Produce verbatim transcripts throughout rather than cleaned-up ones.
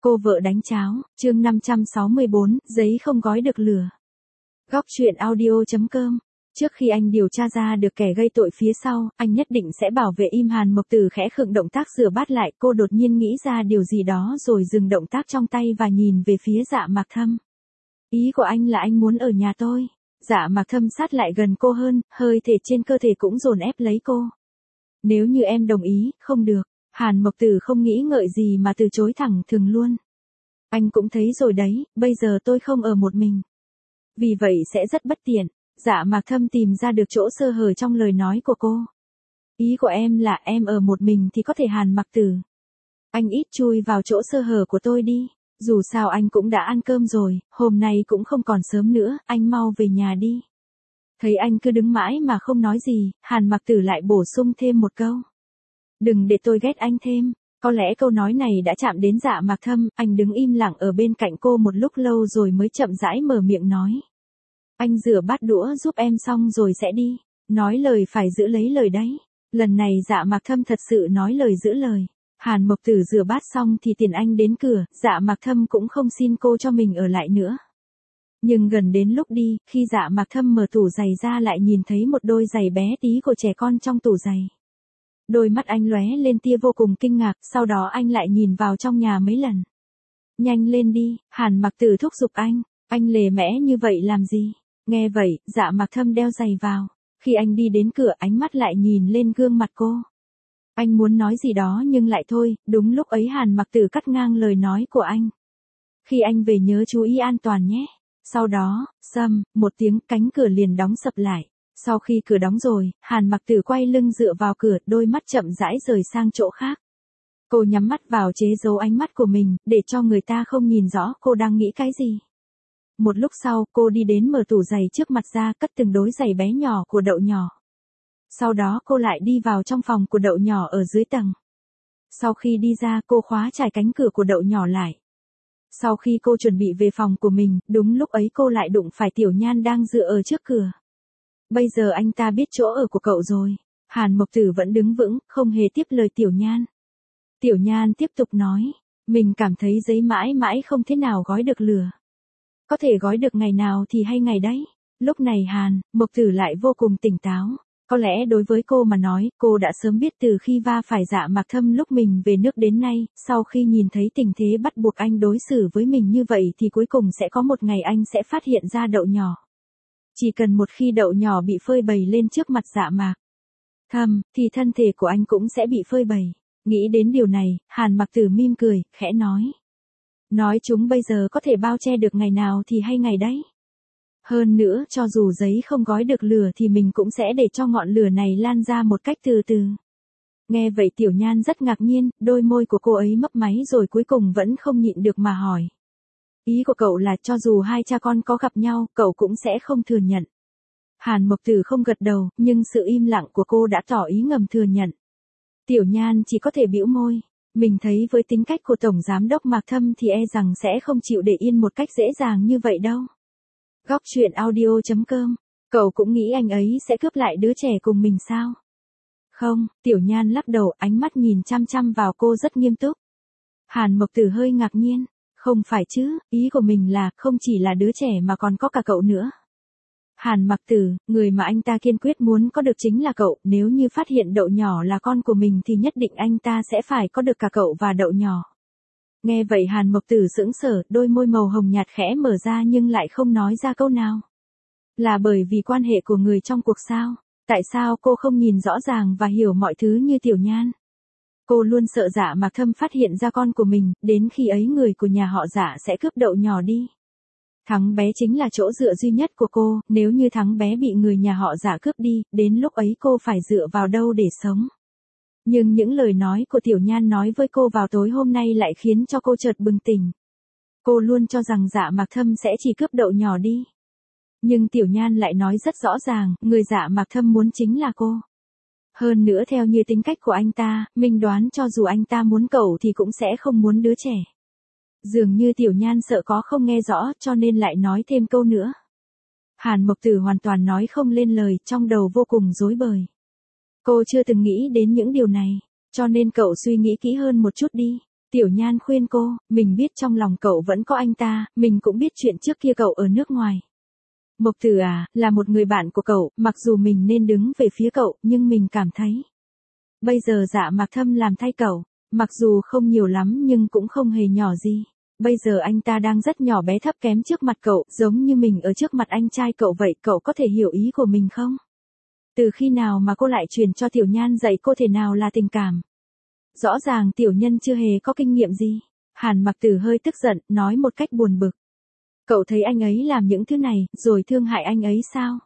Cô vợ đánh cháo, chương năm trăm sáu mươi bốn, giấy không gói được lửa. Góc truyện audio chấm com. Trước khi anh điều tra ra được kẻ gây tội phía sau, anh nhất định sẽ bảo vệ im. Hàn Mộc Tử khẽ khựng động tác rửa bát lại, cô đột nhiên nghĩ ra điều gì đó rồi dừng động tác trong tay và nhìn về phía Dạ Mạc Thâm. Ý của anh là anh muốn ở nhà tôi. Dạ Mạc Thâm sát lại gần cô hơn, hơi thể trên cơ thể cũng dồn ép lấy cô. Nếu như em đồng ý, không được. Hàn Mộc Tử không nghĩ ngợi gì mà từ chối thẳng thừng luôn. Anh cũng thấy rồi đấy, bây giờ tôi không ở một mình. Vì vậy sẽ rất bất tiện. Dạ Mạc Thâm tìm ra được chỗ sơ hở trong lời nói của cô. Ý của em là em ở một mình thì có thể. Hàn Mạc Tử. Anh ít chui vào chỗ sơ hở của tôi đi. Dù sao anh cũng đã ăn cơm rồi, hôm nay cũng không còn sớm nữa, anh mau về nhà đi. Thấy anh cứ đứng mãi mà không nói gì, Hàn Mạc Tử lại bổ sung thêm một câu. Đừng để tôi ghét anh thêm. Có lẽ câu nói này đã chạm đến Dạ Mạc Thâm, anh đứng im lặng ở bên cạnh cô một lúc lâu rồi mới chậm rãi mở miệng nói. Anh rửa bát đũa giúp em xong rồi sẽ đi. Nói lời phải giữ lấy lời đấy. Lần này Dạ Mạc Thâm thật sự nói lời giữ lời. Hàn Mộc Tử rửa bát xong thì tiền anh đến cửa, Dạ Mạc Thâm cũng không xin cô cho mình ở lại nữa. Nhưng gần đến lúc đi, khi Dạ Mạc Thâm mở tủ giày ra lại nhìn thấy một đôi giày bé tí của trẻ con trong tủ giày. Đôi mắt anh lóe lên tia vô cùng kinh ngạc, sau đó anh lại nhìn vào trong nhà mấy lần. Nhanh lên đi, Hàn Mạc Tử thúc giục anh, anh lề mẽ như vậy làm gì? Nghe vậy, Dạ Mạc Thâm đeo giày vào. Khi anh đi đến cửa, ánh mắt lại nhìn lên gương mặt cô. Anh muốn nói gì đó nhưng lại thôi, đúng lúc ấy Hàn Mạc Tử cắt ngang lời nói của anh. Khi anh về nhớ chú ý an toàn nhé. Sau đó, xăm, một tiếng cánh cửa liền đóng sập lại. Sau khi cửa đóng rồi, Hàn Mạc Tử quay lưng dựa vào cửa, đôi mắt chậm rãi rời sang chỗ khác. Cô nhắm mắt vào chế giấu ánh mắt của mình, để cho người ta không nhìn rõ cô đang nghĩ cái gì. Một lúc sau, cô đi đến mở tủ giày trước mặt ra, cất từng đôi giày bé nhỏ của Đậu Nhỏ. Sau đó cô lại đi vào trong phòng của Đậu Nhỏ ở dưới tầng. Sau khi đi ra, cô khóa chặt cánh cửa của Đậu Nhỏ lại. Sau khi cô chuẩn bị về phòng của mình, đúng lúc ấy cô lại đụng phải Tiểu Nhan đang dựa ở trước cửa. Bây giờ anh ta biết chỗ ở của cậu rồi. Hàn Mộc Tử vẫn đứng vững, không hề tiếp lời Tiểu Nhan. Tiểu Nhan tiếp tục nói, mình cảm thấy giấy mãi mãi không thế nào gói được lửa. Có thể gói được ngày nào thì hay ngày đấy. Lúc này Hàn Mộc Tử lại vô cùng tỉnh táo. Có lẽ đối với cô mà nói, cô đã sớm biết từ khi va phải Dạ Mạc Thâm lúc mình về nước đến nay, sau khi nhìn thấy tình thế bắt buộc anh đối xử với mình như vậy thì cuối cùng sẽ có một ngày anh sẽ phát hiện ra Đậu Nhỏ. Chỉ cần một khi Đậu Nhỏ bị phơi bày lên trước mặt Dạ Mạc Thâm, thì thân thể của anh cũng sẽ bị phơi bày. Nghĩ đến điều này, Hàn Mạc Tử mỉm cười, khẽ nói. Nói chúng bây giờ có thể bao che được ngày nào thì hay ngày đấy. Hơn nữa, cho dù giấy không gói được lửa thì mình cũng sẽ để cho ngọn lửa này lan ra một cách từ từ. Nghe vậy Tiểu Nhan rất ngạc nhiên, đôi môi của cô ấy mấp máy rồi cuối cùng vẫn không nhịn được mà hỏi. Ý của cậu là cho dù hai cha con có gặp nhau, cậu cũng sẽ không thừa nhận. Hàn Mộc Tử không gật đầu, nhưng sự im lặng của cô đã tỏ ý ngầm thừa nhận. Tiểu Nhan chỉ có thể bĩu môi. Mình thấy với tính cách của Tổng Giám đốc Mạc Thâm thì e rằng sẽ không chịu để yên một cách dễ dàng như vậy đâu. Góc truyện audio chấm com. Cậu cũng nghĩ anh ấy sẽ cướp lại đứa trẻ cùng mình sao? Không, Tiểu Nhan lắc đầu, ánh mắt nhìn chăm chăm vào cô rất nghiêm túc. Hàn Mộc Tử hơi ngạc nhiên. Không phải chứ, ý của mình là không chỉ là đứa trẻ mà còn có cả cậu nữa. Hàn Mạc Tử, người mà anh ta kiên quyết muốn có được chính là cậu, nếu như phát hiện Đậu Nhỏ là con của mình thì nhất định anh ta sẽ phải có được cả cậu và Đậu Nhỏ. Nghe vậy Hàn Mộc Tử sững sờ, đôi môi màu hồng nhạt khẽ mở ra nhưng lại không nói ra câu nào. Là bởi vì quan hệ của người trong cuộc sao? Tại sao cô không nhìn rõ ràng và hiểu mọi thứ như Tiểu Nhan? Cô luôn sợ Dạ Mạc Thâm phát hiện ra con của mình, đến khi ấy người của nhà họ Dạ sẽ cướp Đậu Nhỏ đi. Thắng bé chính là chỗ dựa duy nhất của cô, nếu như Thắng bé bị người nhà họ Dạ cướp đi, đến lúc ấy cô phải dựa vào đâu để sống? Nhưng những lời nói của Tiểu Nhan nói với cô vào tối hôm nay lại khiến cho cô chợt bừng tỉnh. Cô luôn cho rằng Dạ Mạc Thâm sẽ chỉ cướp Đậu Nhỏ đi. Nhưng Tiểu Nhan lại nói rất rõ ràng, người Dạ Mạc Thâm muốn chính là cô. Hơn nữa theo như tính cách của anh ta, mình đoán cho dù anh ta muốn cậu thì cũng sẽ không muốn đứa trẻ. Dường như Tiểu Nhan sợ có không nghe rõ cho nên lại nói thêm câu nữa. Hàn Mộc Tử hoàn toàn nói không lên lời, trong đầu vô cùng rối bời. Cô chưa từng nghĩ đến những điều này, cho nên cậu suy nghĩ kỹ hơn một chút đi. Tiểu Nhan khuyên cô, mình biết trong lòng cậu vẫn có anh ta, mình cũng biết chuyện trước kia cậu ở nước ngoài. Mộc Tử à, là một người bạn của cậu, mặc dù mình nên đứng về phía cậu, nhưng mình cảm thấy. Bây giờ Dạ Mạc Thâm làm thay cậu, mặc dù không nhiều lắm nhưng cũng không hề nhỏ gì. Bây giờ anh ta đang rất nhỏ bé thấp kém trước mặt cậu, giống như mình ở trước mặt anh trai cậu vậy, cậu có thể hiểu ý của mình không? Từ khi nào mà cô lại truyền cho Tiểu Nhan dạy cô thế nào là tình cảm? Rõ ràng Tiểu Nhân chưa hề có kinh nghiệm gì. Hàn Mặc Tử hơi tức giận, nói một cách buồn bực. Cậu thấy anh ấy làm những thứ này, rồi thương hại anh ấy sao?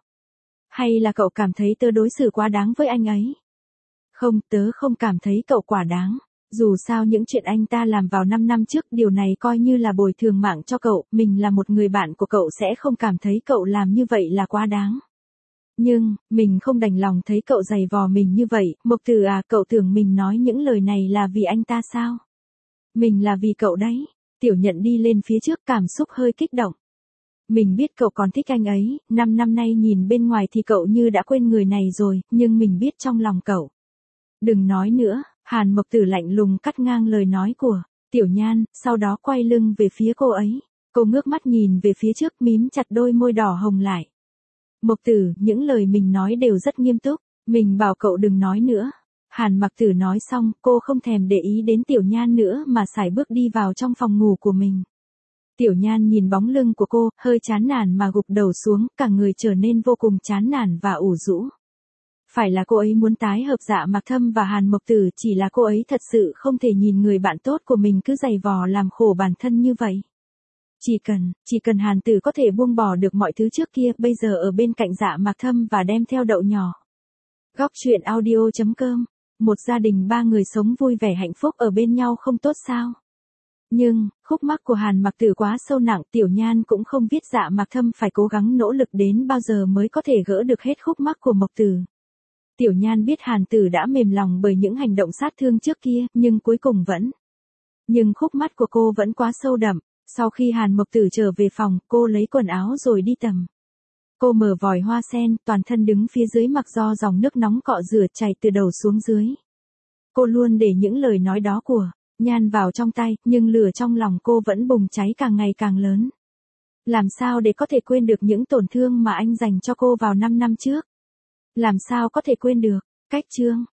Hay là cậu cảm thấy tớ đối xử quá đáng với anh ấy? Không, tớ không cảm thấy cậu quá đáng. Dù sao những chuyện anh ta làm vào năm năm trước, điều này coi như là bồi thường mạng cho cậu, mình là một người bạn của cậu sẽ không cảm thấy cậu làm như vậy là quá đáng. Nhưng, mình không đành lòng thấy cậu giày vò mình như vậy, Mộc Tử à, cậu tưởng mình nói những lời này là vì anh ta sao? Mình là vì cậu đấy. Tiểu Nhận đi lên phía trước, cảm xúc hơi kích động. Mình biết cậu còn thích anh ấy, năm năm nay nhìn bên ngoài thì cậu như đã quên người này rồi, nhưng mình biết trong lòng cậu. Đừng nói nữa, Hàn Mộc Tử lạnh lùng cắt ngang lời nói của Tiểu Nhan, sau đó quay lưng về phía cô ấy. Cô ngước mắt nhìn về phía trước, mím chặt đôi môi đỏ hồng lại. Mộc Tử, những lời mình nói đều rất nghiêm túc, mình bảo cậu đừng nói nữa. Hàn Mặc Tử nói xong, cô không thèm để ý đến Tiểu Nhan nữa mà sải bước đi vào trong phòng ngủ của mình. Tiểu Nhan nhìn bóng lưng của cô, hơi chán nản mà gục đầu xuống, cả người trở nên vô cùng chán nản và ủ rũ. Phải là cô ấy muốn tái hợp Dạ Mạc Thâm và Hàn Mộc Tử, chỉ là cô ấy thật sự không thể nhìn người bạn tốt của mình cứ giày vò làm khổ bản thân như vậy. Chỉ cần, chỉ cần Hàn Tử có thể buông bỏ được mọi thứ trước kia, bây giờ ở bên cạnh Dạ Mạc Thâm và đem theo đậu nhỏ. Góc truyện audio chấm com. Một gia đình ba người sống vui vẻ hạnh phúc ở bên nhau không tốt sao? Nhưng, khúc mắc của Hàn Mặc Tử quá sâu nặng, Tiểu Nhan cũng không biết Dạ Mạc Thâm phải cố gắng nỗ lực đến bao giờ mới có thể gỡ được hết khúc mắc của Mộc Tử. Tiểu Nhan biết Hàn Tử đã mềm lòng bởi những hành động sát thương trước kia, nhưng cuối cùng vẫn. Nhưng khúc mắc của cô vẫn quá sâu đậm. Sau khi Hàn Mộc Tử trở về phòng, cô lấy quần áo rồi đi tầm. Cô mở vòi hoa sen, toàn thân đứng phía dưới mặc do dòng nước nóng cọ rửa chảy từ đầu xuống dưới. Cô luôn để những lời nói đó của Nhan vào trong tay, nhưng lửa trong lòng cô vẫn bùng cháy càng ngày càng lớn. Làm sao để có thể quên được những tổn thương mà anh dành cho cô vào năm năm trước? Làm sao có thể quên được? Cách chương